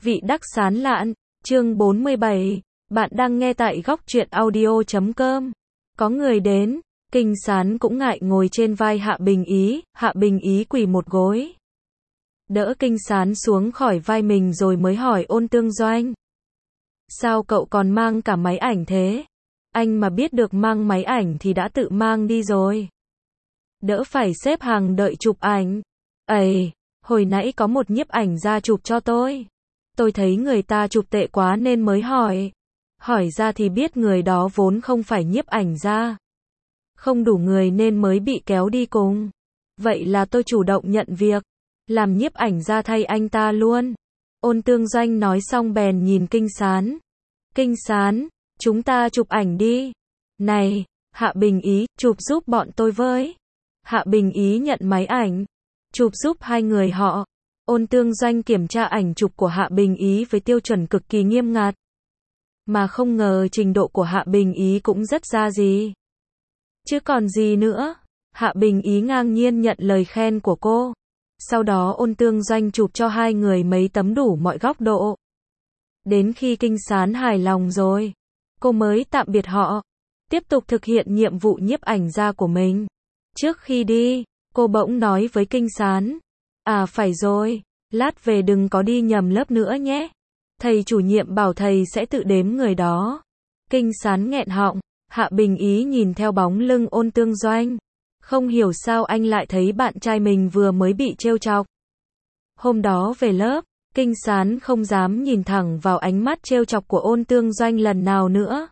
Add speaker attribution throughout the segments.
Speaker 1: Vị đắc sán lạn, chương 47, bạn đang nghe tại góc truyện audio.com. Có người đến, Kinh Sán cũng ngại ngồi trên vai Hạ Bình Ý, Hạ Bình Ý quỳ một gối. Đỡ Kinh Sán xuống khỏi vai mình rồi mới hỏi Ôn Tương Doanh. Sao cậu còn mang cả máy ảnh thế? Anh mà biết được mang máy ảnh thì đã tự mang đi rồi. Đỡ phải xếp hàng đợi chụp ảnh. Ây, hồi nãy có một nhiếp ảnh ra chụp cho tôi. Tôi thấy người ta chụp tệ quá nên mới hỏi. Hỏi ra thì biết người đó vốn không phải nhiếp ảnh ra. Không đủ người nên mới bị kéo đi cùng. Vậy là tôi chủ động nhận việc, làm nhiếp ảnh ra thay anh ta luôn. Ôn Tương Doanh nói xong bèn nhìn Kinh Sán. Kinh Sán, chúng ta chụp ảnh đi. Này, Hạ Bình Ý, chụp giúp bọn tôi với. Hạ Bình Ý nhận máy ảnh, chụp giúp hai người họ. Ôn Tương Doanh kiểm tra ảnh chụp của Hạ Bình Ý với tiêu chuẩn cực kỳ nghiêm ngặt. Mà không ngờ trình độ của Hạ Bình Ý cũng rất ra gì. Chứ còn gì nữa. Hạ Bình Ý ngang nhiên nhận lời khen của cô. Sau đó Ôn Tương Doanh chụp cho hai người mấy tấm đủ mọi góc độ. Đến khi Kinh Sán hài lòng rồi, cô mới tạm biệt họ, tiếp tục thực hiện nhiệm vụ nhiếp ảnh gia của mình. Trước khi đi, cô bỗng nói với Kinh Sán. À phải rồi, lát về đừng có đi nhầm lớp nữa nhé. Thầy chủ nhiệm bảo thầy sẽ tự đếm người đó. Kinh Sán nghẹn họng, Hạ Bình Ý nhìn theo bóng lưng Ôn Tương Doanh. Không hiểu sao anh lại thấy bạn trai mình vừa mới bị trêu chọc. Hôm đó về lớp, Kinh Sán không dám nhìn thẳng vào ánh mắt trêu chọc của Ôn Tương Doanh lần nào nữa.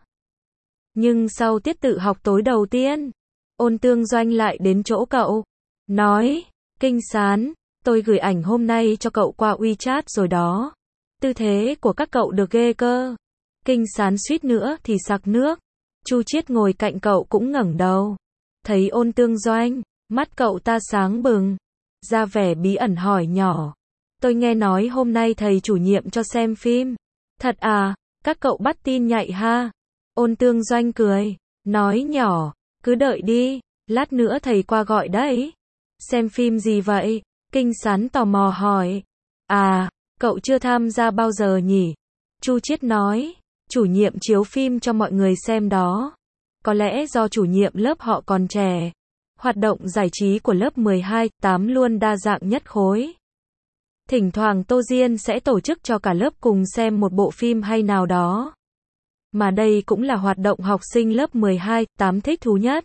Speaker 1: Nhưng sau tiết tự học tối đầu tiên, Ôn Tương Doanh lại đến chỗ cậu. Nói, Kinh Sán, tôi gửi ảnh hôm nay cho cậu qua WeChat rồi đó. Tư thế của các cậu được ghê cơ. Kinh Sán suýt nữa thì sặc nước. Chu Chiết ngồi cạnh cậu cũng ngẩng đầu. Thấy Ôn Tương Doanh, mắt cậu ta sáng bừng. Ra vẻ bí ẩn hỏi nhỏ. Tôi nghe nói hôm nay thầy chủ nhiệm cho xem phim. Thật à, các cậu bắt tin nhạy ha. Ôn Tương Doanh cười, nói nhỏ, cứ đợi đi, lát nữa thầy qua gọi đấy. Xem phim gì vậy? Kinh Sán tò mò hỏi. À, cậu chưa tham gia bao giờ nhỉ? Chu Chiết nói, chủ nhiệm chiếu phim cho mọi người xem đó. Có lẽ do chủ nhiệm lớp họ còn trẻ. Hoạt động giải trí của lớp 12, 8 luôn đa dạng nhất khối. Thỉnh thoảng Tô Diên sẽ tổ chức cho cả lớp cùng xem một bộ phim hay nào đó. Mà đây cũng là hoạt động học sinh lớp 12, 8 thích thú nhất.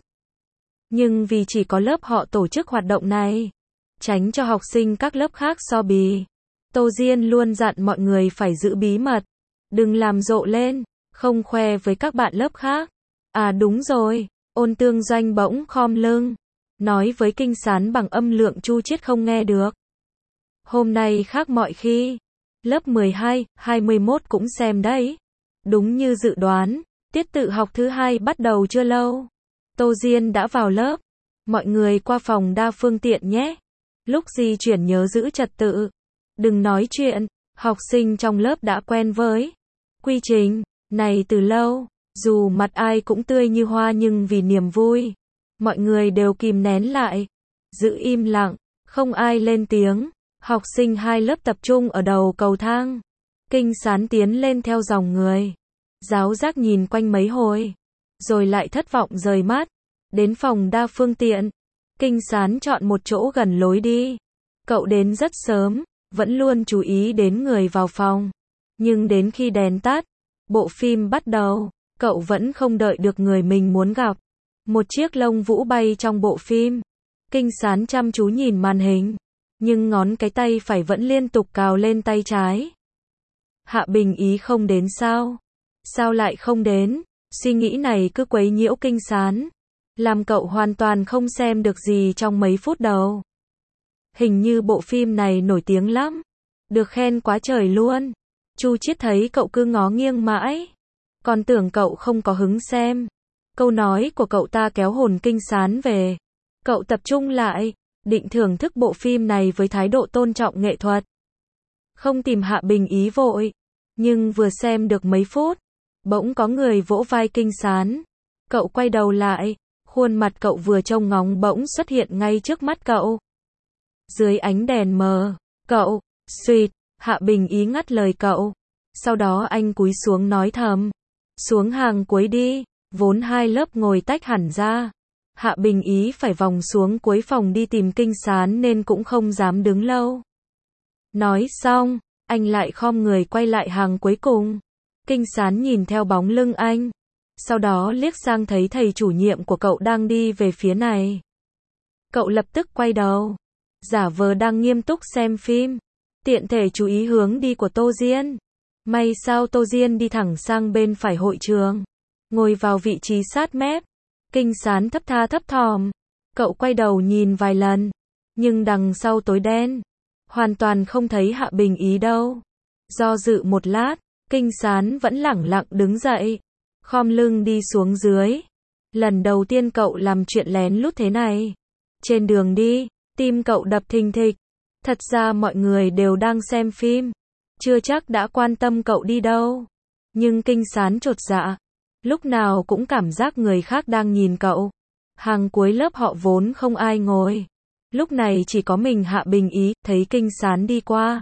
Speaker 1: Nhưng vì chỉ có lớp họ tổ chức hoạt động này, tránh cho học sinh các lớp khác so bì, Tô Diên luôn dặn mọi người phải giữ bí mật. Đừng làm rộ lên, không khoe với các bạn lớp khác. À đúng rồi, Ôn Tương Doanh bỗng khom lưng, nói với Kinh Sán bằng âm lượng Chu Chiết không nghe được. Hôm nay khác mọi khi, lớp 12, 21 cũng xem đấy. Đúng như dự đoán, tiết tự học thứ hai bắt đầu chưa lâu. Tô Diên đã vào lớp. Mọi người qua phòng đa phương tiện nhé. Lúc di chuyển nhớ giữ trật tự. Đừng nói chuyện, học sinh trong lớp đã quen với quy trình này từ lâu. Dù mặt ai cũng tươi như hoa nhưng vì niềm vui, mọi người đều kìm nén lại, giữ im lặng, không ai lên tiếng. Học sinh hai lớp tập trung ở đầu cầu thang. Kinh Sán tiến lên theo dòng người. Giáo giác nhìn quanh mấy hồi, rồi lại thất vọng rời mắt. Đến phòng đa phương tiện, Kinh Sán chọn một chỗ gần lối đi. Cậu đến rất sớm, vẫn luôn chú ý đến người vào phòng. Nhưng đến khi đèn tắt, bộ phim bắt đầu, cậu vẫn không đợi được người mình muốn gặp. Một chiếc lông vũ bay trong bộ phim. Kinh Sán chăm chú nhìn màn hình, nhưng ngón cái tay phải vẫn liên tục cào lên tay trái. Hạ Bình Ý không đến sao? Sao lại không đến? Suy nghĩ này cứ quấy nhiễu Kinh Sán, làm cậu hoàn toàn không xem được gì trong mấy phút đầu. Hình như bộ phim này nổi tiếng lắm, được khen quá trời luôn. Chu Chiết thấy cậu cứ ngó nghiêng mãi, còn tưởng cậu không có hứng xem. Câu nói của cậu ta kéo hồn Kinh Sán về. Cậu tập trung lại, định thưởng thức bộ phim này với thái độ tôn trọng nghệ thuật. Không tìm Hạ Bình Ý vội, nhưng vừa xem được mấy phút, bỗng có người vỗ vai Kinh Sán. Cậu quay đầu lại, khuôn mặt cậu vừa trông ngóng bỗng xuất hiện ngay trước mắt cậu. Dưới ánh đèn mờ, cậu, suýt, Hạ Bình Ý ngắt lời cậu. Sau đó anh cúi xuống nói thầm. Xuống hàng cuối đi, vốn hai lớp ngồi tách hẳn ra. Hạ Bình Ý phải vòng xuống cuối phòng đi tìm Kinh Sán nên cũng không dám đứng lâu. Nói xong, anh lại khom người quay lại hàng cuối cùng. Kinh Sán nhìn theo bóng lưng anh. Sau đó liếc sang thấy thầy chủ nhiệm của cậu đang đi về phía này. Cậu lập tức quay đầu. Giả vờ đang nghiêm túc xem phim. Tiện thể chú ý hướng đi của Tô Diên. May sao Tô Diên đi thẳng sang bên phải hội trường. Ngồi vào vị trí sát mép. Kinh Sán thấp tha thấp thỏm. Cậu quay đầu nhìn vài lần. Nhưng đằng sau tối đen. Hoàn toàn không thấy Hạ Bình Ý đâu. Do dự một lát, Kinh Sán vẫn lẳng lặng đứng dậy. Khom lưng đi xuống dưới. Lần đầu tiên cậu làm chuyện lén lút thế này. Trên đường đi, tim cậu đập thình thịch. Thật ra mọi người đều đang xem phim. Chưa chắc đã quan tâm cậu đi đâu. Nhưng Kinh Sán chột dạ. Lúc nào cũng cảm giác người khác đang nhìn cậu. Hàng cuối lớp họ vốn không ai ngồi. Lúc này chỉ có mình Hạ Bình Ý, thấy Kinh Sán đi qua.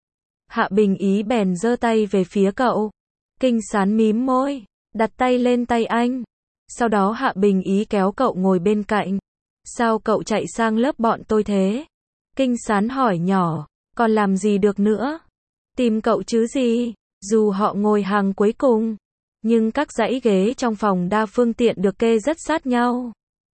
Speaker 1: Hạ Bình Ý bèn giơ tay về phía cậu. Kinh Sán mím môi, đặt tay lên tay anh. Sau đó Hạ Bình Ý kéo cậu ngồi bên cạnh. Sao cậu chạy sang lớp bọn tôi thế? Kinh Sán hỏi nhỏ, còn làm gì được nữa? Tìm cậu chứ gì? Dù họ ngồi hàng cuối cùng, nhưng các dãy ghế trong phòng đa phương tiện được kê rất sát nhau.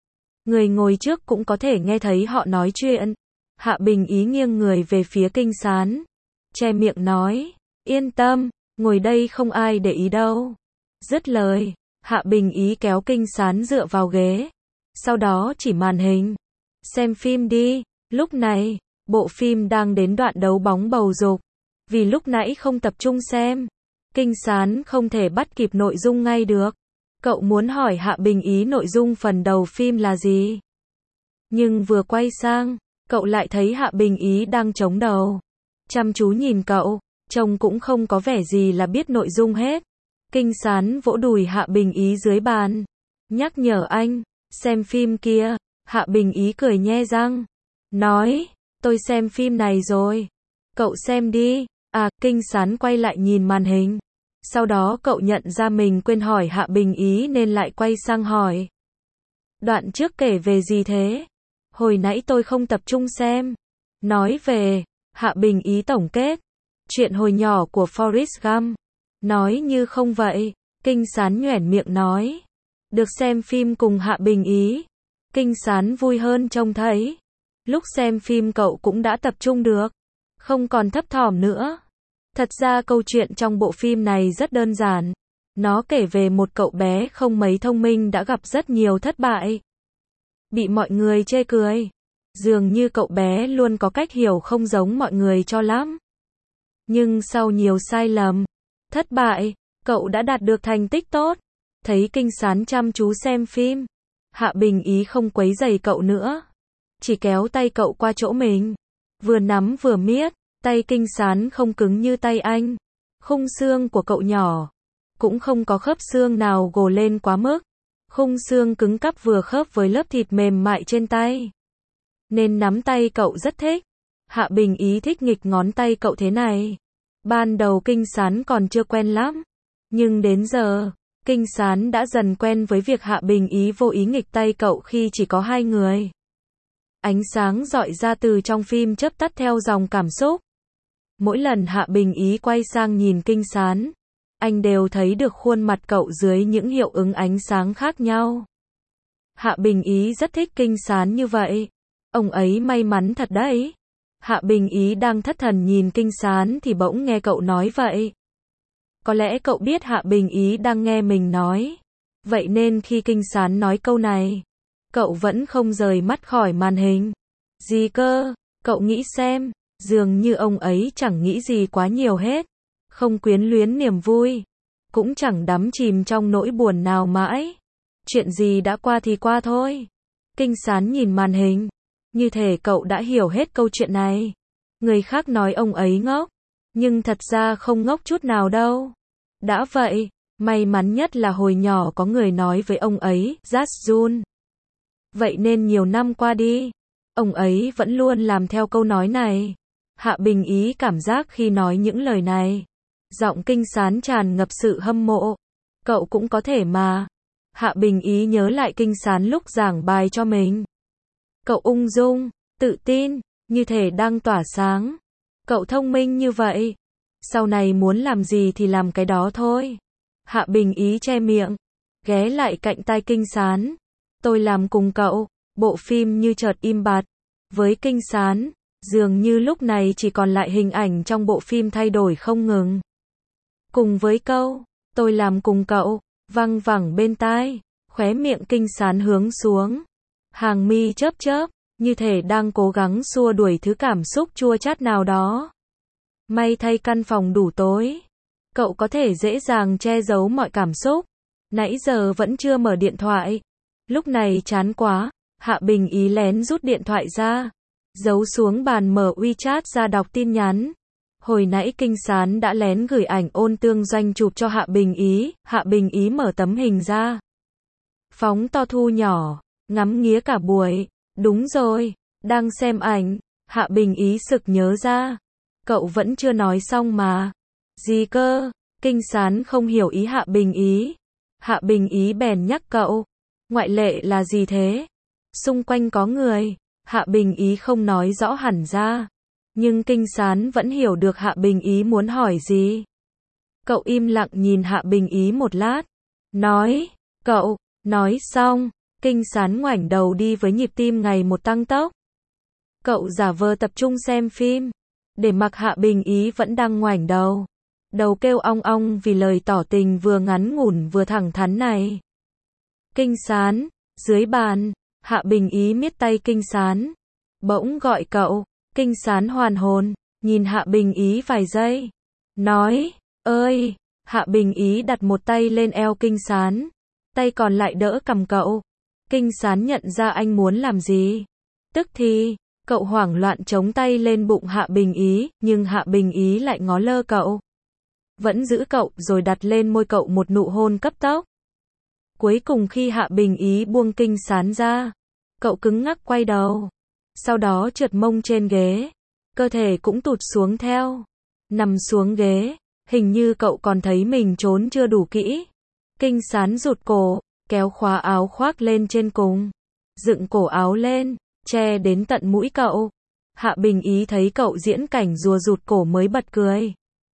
Speaker 1: Người ngồi trước cũng có thể nghe thấy họ nói chuyện. Hạ Bình Ý nghiêng người về phía Kinh Sán. Che miệng nói, yên tâm, ngồi đây không ai để ý đâu. Dứt lời, Hạ Bình Ý kéo Kinh Sán dựa vào ghế. Sau đó chỉ màn hình. Xem phim đi. Lúc này, bộ phim đang đến đoạn đấu bóng bầu dục. Vì lúc nãy không tập trung xem, Kinh Sán không thể bắt kịp nội dung ngay được. Cậu muốn hỏi Hạ Bình Ý nội dung phần đầu phim là gì. Nhưng vừa quay sang, cậu lại thấy Hạ Bình Ý đang chống đầu. Chăm chú nhìn cậu, trông cũng không có vẻ gì là biết nội dung hết. Kinh Sán vỗ đùi Hạ Bình Ý dưới bàn. Nhắc nhở anh, xem phim kia. Hạ Bình Ý cười nhe răng. Nói, tôi xem phim này rồi. Cậu xem đi. À, Kinh Sán quay lại nhìn màn hình. Sau đó cậu nhận ra mình quên hỏi Hạ Bình Ý nên lại quay sang hỏi. Đoạn trước kể về gì thế? Hồi nãy tôi không tập trung xem. Nói về, Hạ Bình Ý tổng kết. Chuyện hồi nhỏ của Forrest Gump. Nói như không vậy. Kinh Sán nhoẻn miệng nói. Được xem phim cùng Hạ Bình Ý. Kinh Sán vui hơn trông thấy. Lúc xem phim cậu cũng đã tập trung được. Không còn thấp thỏm nữa. Thật ra câu chuyện trong bộ phim này rất đơn giản. Nó kể về một cậu bé không mấy thông minh đã gặp rất nhiều thất bại. Bị mọi người chê cười. Dường như cậu bé luôn có cách hiểu không giống mọi người cho lắm. Nhưng sau nhiều sai lầm, thất bại, cậu đã đạt được thành tích tốt. Thấy Kinh Sán chăm chú xem phim, Hạ Bình Ý không quấy rầy cậu nữa. Chỉ kéo tay cậu qua chỗ mình. Vừa nắm vừa miết. Tay Kinh Sán không cứng như tay anh. Khung xương của cậu nhỏ. Cũng không có khớp xương nào gồ lên quá mức. Khung xương cứng cắp vừa khớp với lớp thịt mềm mại trên tay. Nên nắm tay cậu rất thích. Hạ Bình Ý thích nghịch ngón tay cậu thế này. Ban đầu Kinh Sán còn chưa quen lắm. Nhưng đến giờ, Kinh Sán đã dần quen với việc Hạ Bình Ý vô ý nghịch tay cậu khi chỉ có hai người. Ánh sáng rọi ra từ trong phim chớp tắt theo dòng cảm xúc. Mỗi lần Hạ Bình Ý quay sang nhìn Kinh Sán, anh đều thấy được khuôn mặt cậu dưới những hiệu ứng ánh sáng khác nhau. Hạ Bình Ý rất thích Kinh Sán như vậy. Ông ấy may mắn thật đấy. Hạ Bình Ý đang thất thần nhìn Kinh Sán thì bỗng nghe cậu nói vậy. Có lẽ cậu biết Hạ Bình Ý đang nghe mình nói. Vậy nên khi Kinh Sán nói câu này, cậu vẫn không rời mắt khỏi màn hình. Gì cơ? Cậu nghĩ xem. Dường như ông ấy chẳng nghĩ gì quá nhiều hết. Không quyến luyến niềm vui. Cũng chẳng đắm chìm trong nỗi buồn nào mãi. Chuyện gì đã qua thì qua thôi. Kinh Sán nhìn màn hình. Như thể cậu đã hiểu hết câu chuyện này. Người khác nói ông ấy ngốc. Nhưng thật ra không ngốc chút nào đâu. Đã vậy, may mắn nhất là hồi nhỏ có người nói với ông ấy, Just Jun. Vậy nên nhiều năm qua đi, ông ấy vẫn luôn làm theo câu nói này. Hạ Bình Ý cảm giác khi nói những lời này, giọng Kinh Sán tràn ngập sự hâm mộ. Cậu cũng có thể mà. Hạ Bình Ý nhớ lại Kinh Sán lúc giảng bài cho mình. Cậu ung dung, tự tin, như thể đang tỏa sáng. Cậu thông minh như vậy. Sau này muốn làm gì thì làm cái đó thôi. Hạ Bình Ý che miệng, ghé lại cạnh tai Kinh Sán. Tôi làm cùng cậu. Bộ phim như chợt im bặt. Với Kinh Sán, dường như lúc này chỉ còn lại hình ảnh trong bộ phim thay đổi không ngừng. Cùng với câu, tôi làm cùng cậu, văng vẳng bên tai, khóe miệng Kinh Sán hướng xuống. Hàng mi chớp chớp, như thể đang cố gắng xua đuổi thứ cảm xúc chua chát nào đó. May thay căn phòng đủ tối. Cậu có thể dễ dàng che giấu mọi cảm xúc. Nãy giờ vẫn chưa mở điện thoại. Lúc này chán quá, Hạ Bình Ý lén rút điện thoại ra, giấu xuống bàn, mở WeChat ra đọc tin nhắn. Hồi nãy Kinh Sán đã lén gửi ảnh Ôn Tương Doanh chụp cho Hạ Bình Ý. Hạ Bình Ý mở tấm hình ra, phóng to thu nhỏ, ngắm nghía cả buổi. Đúng rồi, đang xem ảnh. Hạ Bình Ý sực nhớ ra, cậu vẫn chưa nói xong mà. Gì cơ? Kinh Sán không hiểu ý Hạ Bình Ý. Hạ Bình Ý bèn nhắc cậu, ngoại lệ là gì thế? Xung quanh có người. Hạ Bình Ý không nói rõ hẳn ra, nhưng Kinh Sán vẫn hiểu được Hạ Bình Ý muốn hỏi gì. Cậu im lặng nhìn Hạ Bình Ý một lát, nói, cậu. Nói xong, Kinh Sán ngoảnh đầu đi với nhịp tim ngày một tăng tốc. Cậu giả vờ tập trung xem phim, để mặc Hạ Bình Ý vẫn đang ngoảnh đầu. Đầu kêu ong ong vì lời tỏ tình vừa ngắn ngủn vừa thẳng thắn này. Kinh Sán, dưới bàn, Hạ Bình Ý miết tay Kinh Sán, bỗng gọi cậu. Kinh Sán hoàn hồn, nhìn Hạ Bình Ý vài giây, nói, ơi. Hạ Bình Ý đặt một tay lên eo Kinh Sán, tay còn lại đỡ cằm cậu. Kinh Sán nhận ra anh muốn làm gì. Tức thì, cậu hoảng loạn chống tay lên bụng Hạ Bình Ý, nhưng Hạ Bình Ý lại ngó lơ cậu. Vẫn giữ cậu rồi đặt lên môi cậu một nụ hôn cấp tốc. Cuối cùng khi Hạ Bình Ý buông Kinh Sán ra, cậu cứng ngắc quay đầu. Sau đó trượt mông trên ghế, cơ thể cũng tụt xuống theo. Nằm xuống ghế, hình như cậu còn thấy mình trốn chưa đủ kỹ. Kinh Sán rụt cổ, kéo khóa áo khoác lên trên cùng, dựng cổ áo lên, che đến tận mũi cậu. Hạ Bình Ý thấy cậu diễn cảnh rùa rụt cổ mới bật cười.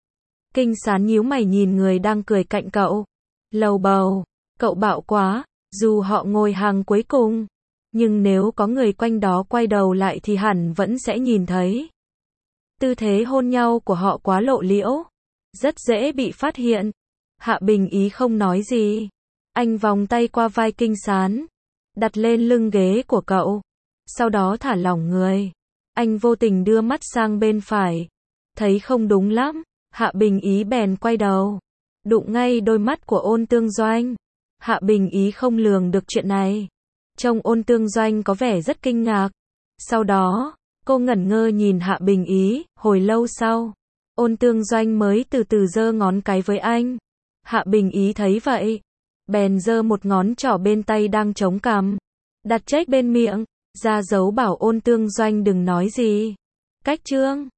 Speaker 1: Kinh Sán nhíu mày nhìn người đang cười cạnh cậu, lầu bầu, cậu bạo quá. Dù họ ngồi hàng cuối cùng, nhưng nếu có người quanh đó quay đầu lại thì hẳn vẫn sẽ nhìn thấy. Tư thế hôn nhau của họ quá lộ liễu, rất dễ bị phát hiện. Hạ Bình Ý không nói gì. Anh vòng tay qua vai Kinh Sán, đặt lên lưng ghế của cậu. Sau đó thả lỏng người. Anh vô tình đưa mắt sang bên phải. Thấy không đúng lắm, Hạ Bình Ý bèn quay đầu. Đụng ngay đôi mắt của Ôn Tương Doanh. Hạ Bình Ý không lường được chuyện này. Trông Ôn Tương Doanh có vẻ rất kinh ngạc. Sau đó, cô ngẩn ngơ nhìn Hạ Bình Ý. Hồi lâu sau, Ôn Tương Doanh mới từ từ giơ ngón cái với anh. Hạ Bình Ý thấy vậy, bèn giơ một ngón trỏ bên tay đang chống cằm, đặt chếch bên miệng, ra dấu bảo Ôn Tương Doanh đừng nói gì. Cách chương